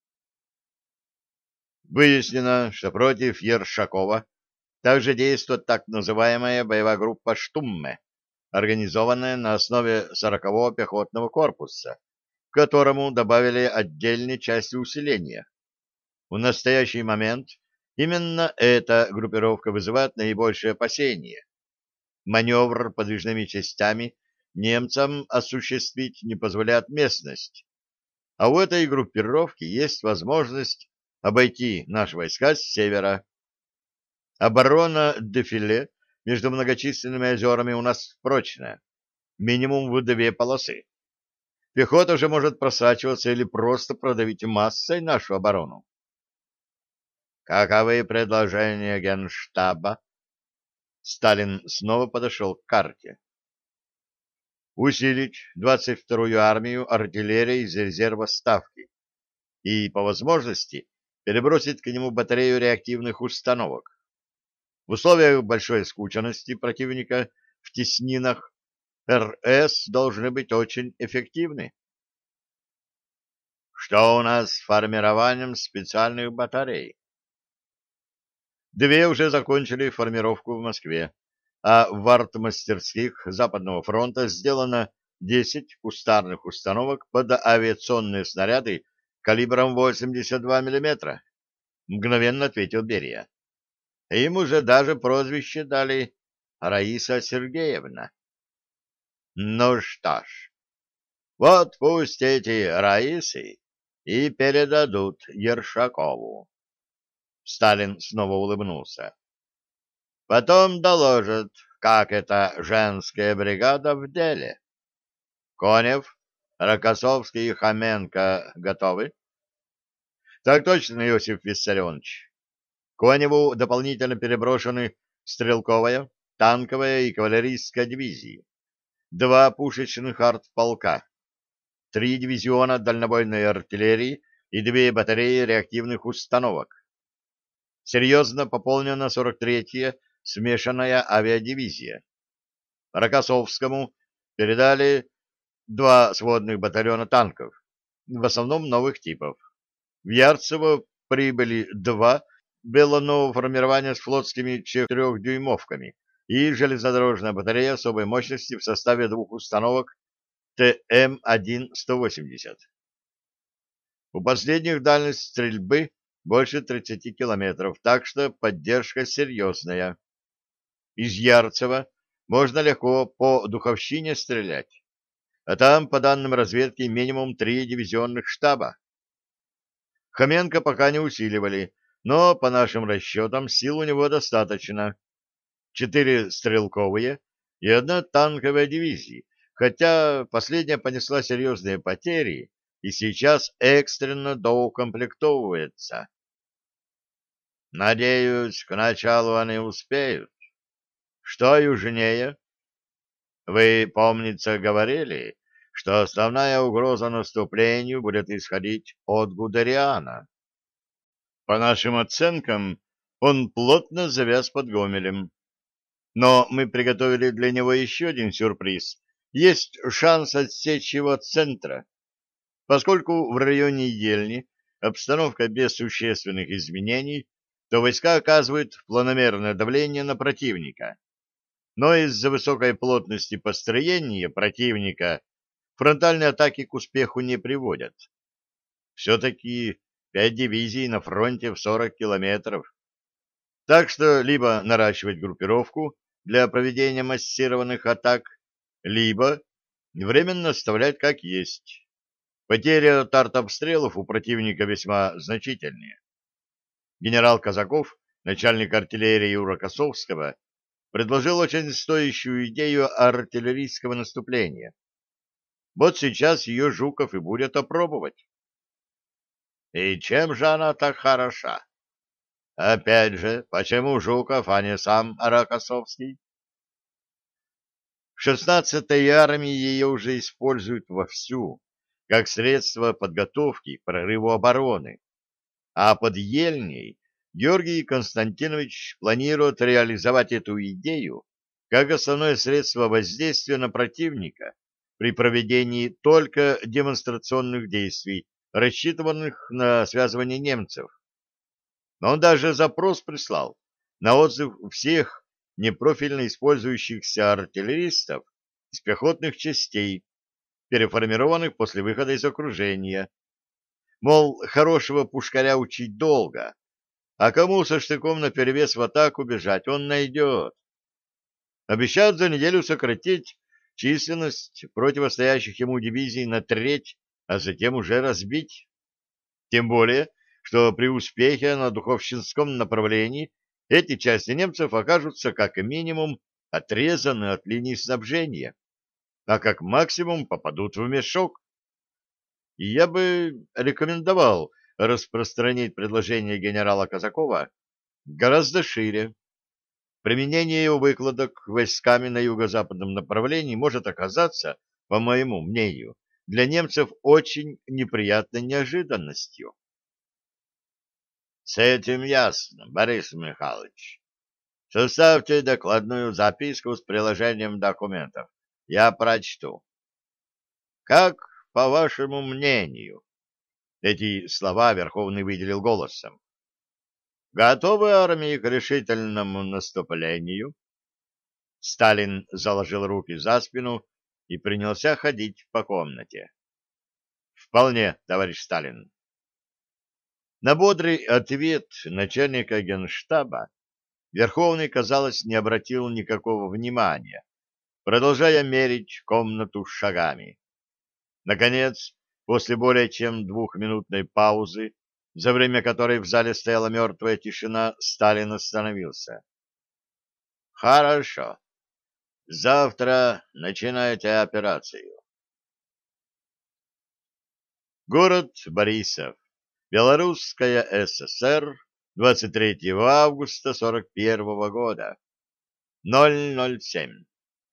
Выяснено, что против Ершакова также действует так называемая боевая группа «Штумме», организованная на основе сорокового пехотного корпуса, к которому добавили отдельные части усиления. В настоящий момент именно эта группировка вызывает наибольшее опасение. Маневр подвижными частями немцам осуществить не позволяет местность, а у этой группировки есть возможность обойти наши войска с севера. Оборона дефиле между многочисленными озерами у нас прочная, минимум в две полосы. Пехота же может просачиваться или просто продавить массой нашу оборону. Каковы предложения Генштаба? Сталин снова подошел к карте. Усилить двадцать вторую армию артиллерией из резерва Ставки и, по возможности, перебросить к нему батарею реактивных установок. В условиях большой скученности противника в теснинах РС должны быть очень эффективны. Что у нас с формированием специальных батарей? Две уже закончили формировку в Москве, а в артмастерских Западного фронта сделано десять кустарных установок под авиационные снаряды калибром восемьдесят два миллиметра, мгновенно ответил Берия. Им уже даже прозвище дали Раиса Сергеевна. Ну что ж, вот пусть эти Раисы и передадут Ершакову. Сталин снова улыбнулся. Потом доложат, как эта женская бригада в деле. Конев, Рокоссовский и Хоменко готовы? Так точно, Иосиф Виссарионович. Коневу дополнительно переброшены стрелковая, танковая и кавалерийская дивизии, два пушечных артполка, три дивизиона дальнобойной артиллерии и две батареи реактивных установок. Серьезно пополнена сорок третья смешанная авиадивизия. Рокоссовскому передали два сводных батальона танков, в основном новых типов. В Ярцево прибыли два белонового формирования с флотскими четырехдюймовками и железнодорожная батарея особой мощности в составе двух установок Т М один сто восемьдесят. У последних дальность стрельбы больше тридцати километров, так что поддержка серьезная. Из Ярцева можно легко по Духовщине стрелять. а там, по данным разведки, минимум три дивизионных штаба. Хоменко пока не усиливали, но, по нашим расчетам, сил у него достаточно. Четыре стрелковые и одна танковая дивизия, хотя последняя понесла серьезные потери и сейчас экстренно доукомплектовывается. Надеюсь, к началу они успеют. Что южнее? Вы, помнится, говорили, что основная угроза наступлению будет исходить от Гудериана. По нашим оценкам, он плотно завяз под Гомелем. Но мы приготовили для него еще один сюрприз. Есть шанс отсечь его от центра, поскольку в районе Ельни обстановка без существенных изменений, то войска оказывают планомерное давление на противника. Но из-за высокой плотности построения противника фронтальные атаки к успеху не приводят. Все-таки пять дивизий на фронте в сорок километров. Так что либо наращивать группировку для проведения массированных атак, либо временно оставлять как есть. Потери от артобстрелов у противника весьма значительные. Генерал Казаков, начальник артиллерии Юра Косовского, предложил очень стоящую идею артиллерийского наступления. Вот сейчас ее Жуков и будет опробовать. И чем же она так хороша? Опять же, почему Жуков, а не сам Рокоссовский? В шестнадцатой армии ее уже используют вовсю, как средство подготовки к прорыву обороны. А под Ельней Георгий Константинович планирует реализовать эту идею как основное средство воздействия на противника при проведении только демонстрационных действий, рассчитанных на связывание немцев. Но он даже запрос прислал на отзыв всех непрофильно использующихся артиллеристов из пехотных частей, переформированных после выхода из окружения. Мол, хорошего пушкаря учить долго, а кому со штыком наперевес в атаку бежать он найдет. Обещают за неделю сократить численность противостоящих ему дивизий на треть, а затем уже разбить. Тем более, что при успехе на Духовщинском направлении эти части немцев окажутся как минимум отрезаны от линии снабжения, а как максимум попадут в мешок. И я бы рекомендовал распространить предложение генерала Казакова гораздо шире. Применение его выкладок войсками на юго-западном направлении может оказаться, по моему мнению, для немцев очень неприятной неожиданностью. С этим ясно, Борис Михайлович. Составьте докладную записку с приложением документов. Я прочту. Как, по вашему мнению, эти слова Верховный выделил голосом, готовы армии к решительному наступлению? Сталин заложил руки за спину и принялся ходить по комнате. Вполне, товарищ Сталин. На бодрый ответ начальника генштаба Верховный, казалось, не обратил никакого внимания, продолжая мерить комнату шагами. Наконец, после более чем двухминутной паузы, за время которой в зале стояла мертвая тишина, Сталин остановился. «Хорошо. Завтра начинайте операцию». Город Борисов. Белорусская ССР. двадцать третьего августа сорок первого года. ноль ноль семь.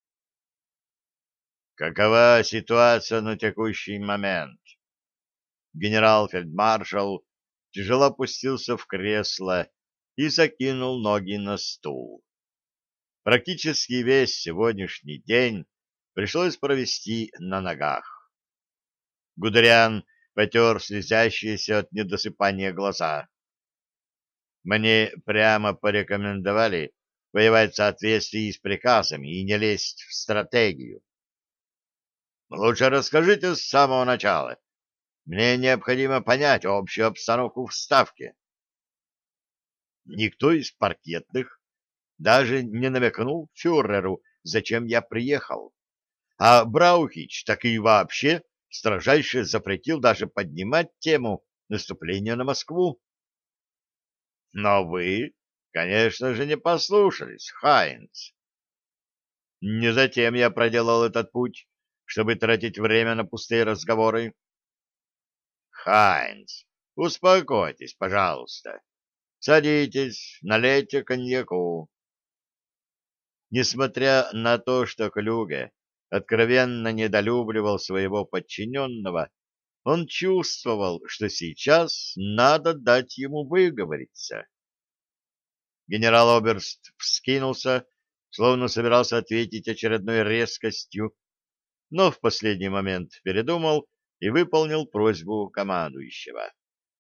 Какова ситуация на текущий момент? Генерал-фельдмаршал тяжело опустился в кресло и закинул ноги на стул. Практически весь сегодняшний день пришлось провести на ногах. Гудериан потер слезящиеся от недосыпания глаза. Мне прямо порекомендовали воевать в соответствии с приказами и не лезть в стратегию. Лучше расскажите с самого начала. Мне необходимо понять общую обстановку в Ставке. Никто из паркетных даже не намекнул фюреру, зачем я приехал. А Браухич так и вообще строжайше запретил даже поднимать тему наступления на Москву. Но вы, конечно же, не послушались, Хайнц. Не затем я проделал этот путь, чтобы тратить время на пустые разговоры. Хайнц, успокойтесь, пожалуйста. Садитесь, налейте коньяку. Несмотря на то, что Клюге откровенно недолюбливал своего подчиненного, он чувствовал, что сейчас надо дать ему выговориться. Генерал-оберст вскинулся, словно собирался ответить очередной резкостью, но в последний момент передумал и выполнил просьбу командующего.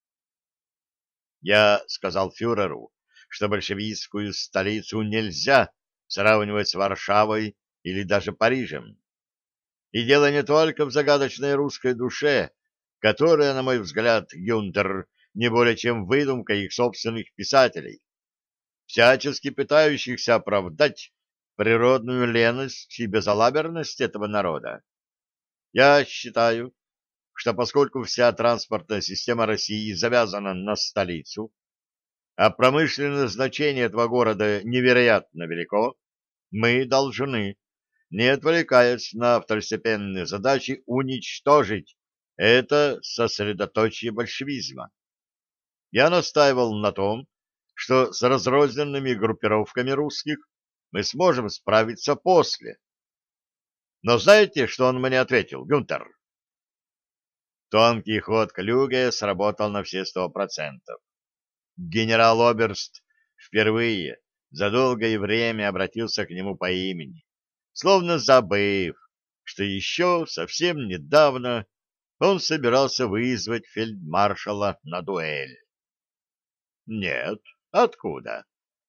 Я сказал фюреру, что большевистскую столицу нельзя сравнивать с Варшавой или даже Парижем. И дело не только в загадочной русской душе, которая, на мой взгляд, Гюнтер, не более чем выдумка их собственных писателей, всячески пытающихся оправдать природную леность и безалаберность этого народа. Я считаю, что поскольку вся транспортная система России завязана на столицу, а промышленное значение этого города невероятно велико, мы должны, не отвлекаясь на второстепенные задачи, уничтожить это сосредоточие большевизма. Я настаивал на том, что с разрозненными группировками русских мы сможем справиться после. Но знаете, что он мне ответил, Гюнтер? Тонкий ход Клюге сработал на все сто процентов. Генерал-оберст впервые за долгое время обратился к нему по имени, словно забыв, что еще совсем недавно он собирался вызвать фельдмаршала на дуэль. Нет, откуда?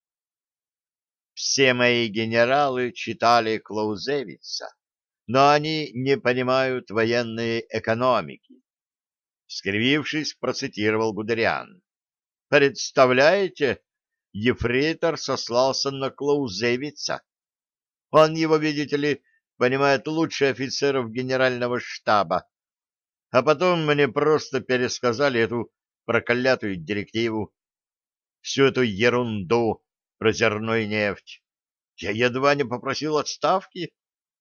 Все мои генералы читали Клаузевица, но они не понимают военной экономики. Скривившись, процитировал Гудериан. Представляете, ефрейтор сослался на Клаузевица. Он его, видите ли, понимает лучше офицеров генерального штаба. А потом мне просто пересказали эту проклятую директиву, всю эту ерунду про зерно и нефть. Я едва не попросил отставки.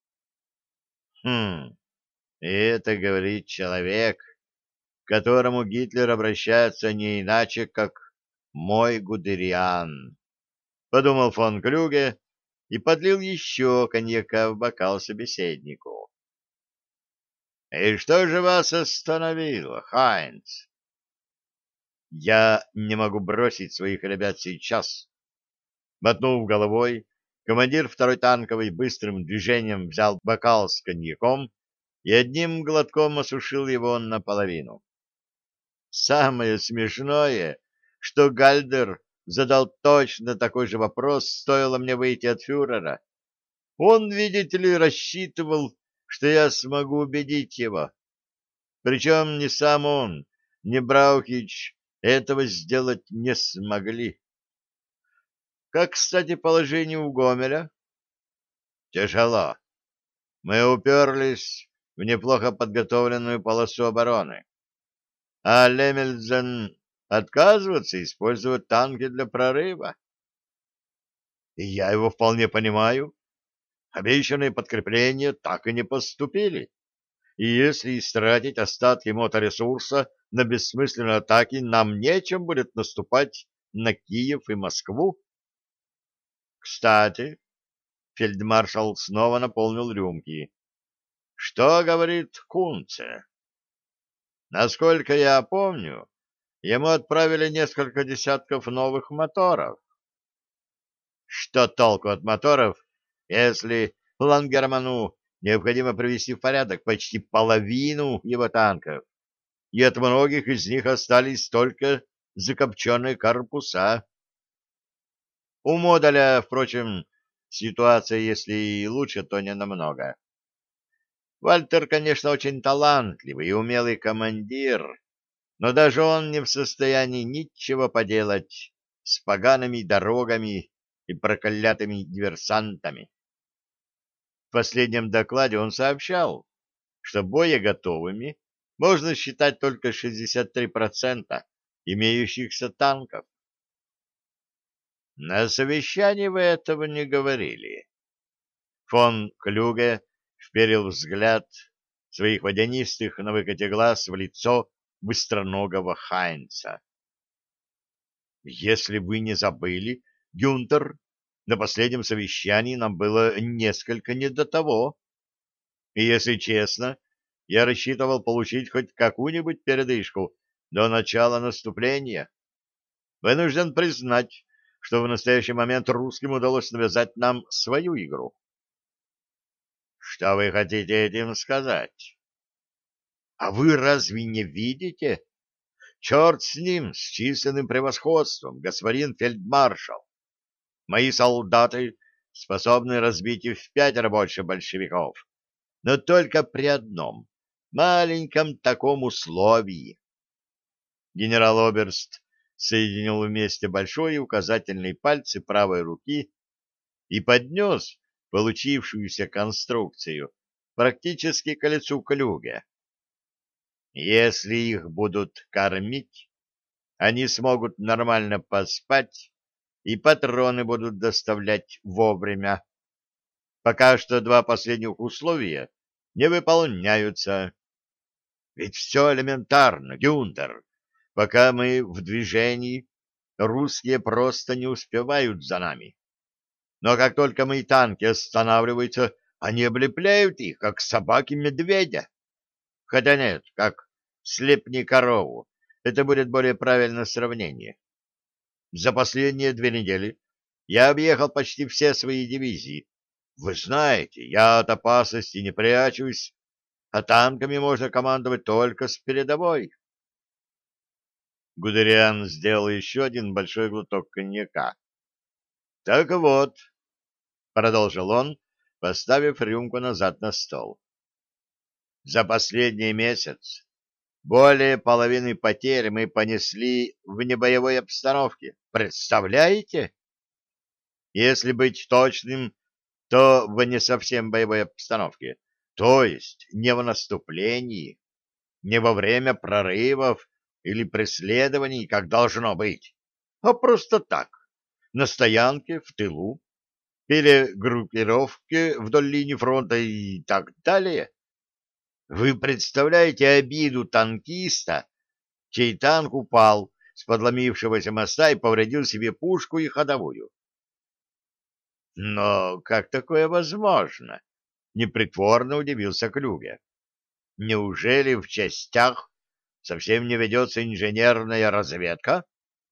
Хм, и это говорит человек, к которому Гитлер обращается не иначе, как «мой Гудериан», — подумал фон Клюге и подлил еще коньяка в бокал собеседнику. «И что же вас остановило, Хайнц?» «Я не могу бросить своих ребят сейчас». Мотнув головой, командир второй танковой быстрым движением взял бокал с коньяком и одним глотком осушил его наполовину. Самое смешное, что Гальдер задал точно такой же вопрос, стоило мне выйти от фюрера. Он, видите ли, рассчитывал, что я смогу убедить его. Причем ни сам он, ни Браухич этого сделать не смогли. Как, кстати, положение у Гомеля? Тяжело. Мы уперлись в неплохо подготовленную полосу обороны. А Лемельзен отказывается использовать танки для прорыва. И я его вполне понимаю. Обещанные подкрепления так и не поступили. И если истратить остатки моторесурса на бессмысленные атаки, нам нечем будет наступать на Киев и Москву. Кстати, фельдмаршал снова наполнил рюмки. Что говорит Кунце? Насколько я помню, ему отправили несколько десятков новых моторов. Что толку от моторов, если Лангерману необходимо привести в порядок почти половину его танков, и от многих из них остались только закопченные корпуса? У Модуля, впрочем, ситуация, если и лучше, то не намного. Вальтер, конечно, очень талантливый и умелый командир, но даже он не в состоянии ничего поделать с погаными дорогами и проклятыми диверсантами. В последнем докладе он сообщал, что боеготовыми можно считать только шестьдесят три процента имеющихся танков. На совещании вы этого не говорили. Фон Клюге вперил взгляд своих водянистых на выкате глаз в лицо быстроногого Хайнца. Если вы не забыли, Гюнтер, на последнем совещании нам было несколько не до того. И, если честно, я рассчитывал получить хоть какую-нибудь передышку до начала наступления. Вынужден признать, что в настоящий момент русским удалось навязать нам свою игру. Что вы хотите этим сказать? А вы разве не видите? Черт с ним, с численным превосходством, господин фельдмаршал. Мои солдаты способны разбить и в пятеро больше большевиков, но только при одном маленьком таком условии. Генерал-оберст соединил вместе большой и указательный пальцы правой руки и поднес получившуюся конструкцию практически к лицу Клюге. Если их будут кормить, они смогут нормально поспать, и патроны будут доставлять вовремя. Пока что два последних условия не выполняются. Ведь все элементарно, Гюнтер. Пока мы в движении, русские просто не успевают за нами. Но как только мои танки останавливаются, они облепляют их, как собаки медведя. Хотя нет, как слепни корову. Это будет более правильное сравнение. За последние две недели я объехал почти все свои дивизии. Вы знаете, я от опасности не прячусь, а танками можно командовать только с передовой. Гудериан сделал еще один большой глоток коньяка. — Так вот, — продолжил он, поставив рюмку назад на стол, — за последний месяц более половины потерь мы понесли в небоевой обстановке. Представляете? Если быть точным, то в не совсем боевой обстановке, то есть не в наступлении, не во время прорывов или преследований, как должно быть, а просто так, на стоянке, в тылу, перегруппировке вдоль линии фронта и так далее. Вы представляете обиду танкиста, чей танк упал с подломившегося моста и повредил себе пушку и ходовую? Но как такое возможно? Непритворно удивился Клюге. Неужели в частях совсем не ведется инженерная разведка?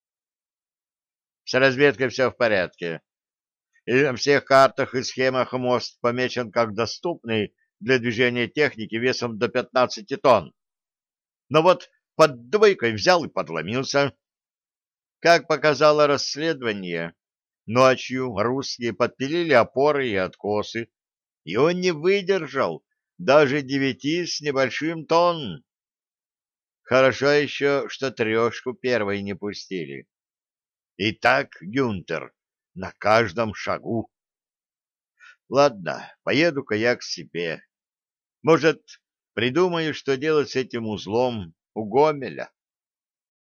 С разведкой все в порядке. И на всех картах и схемах мост помечен как доступный для движения техники весом до пятнадцати тонн. Но вот под двойкой взял и подломился. Как показало расследование, ночью русские подпилили опоры и откосы, и он не выдержал даже девяти с небольшим тонн. Хорошо еще, что трешку первой не пустили. И так, Гюнтер, на каждом шагу. Ладно, поеду-ка я к себе. Может, придумаю, что делать с этим узлом у Гомеля.